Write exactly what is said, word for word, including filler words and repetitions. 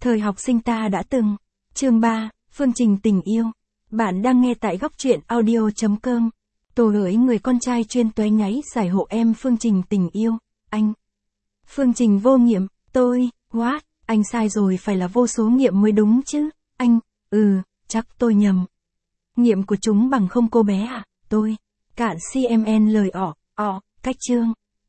Thời học sinh ta đã từng. Chương ba, Phương trình tình yêu. Bạn đang nghe tại góc truyện audio chấm com. Tôi hỡi người con trai chuyên toé nháy giải hộ em phương trình tình yêu. Anh. Phương trình vô nghiệm. Tôi. What? Anh sai rồi, phải là vô số nghiệm mới đúng chứ. Anh. Ừ, chắc tôi nhầm. Nghiệm của chúng bằng không cô bé à? Tôi. Cạn xê em en lời ỏ. Ọ. Cách chương.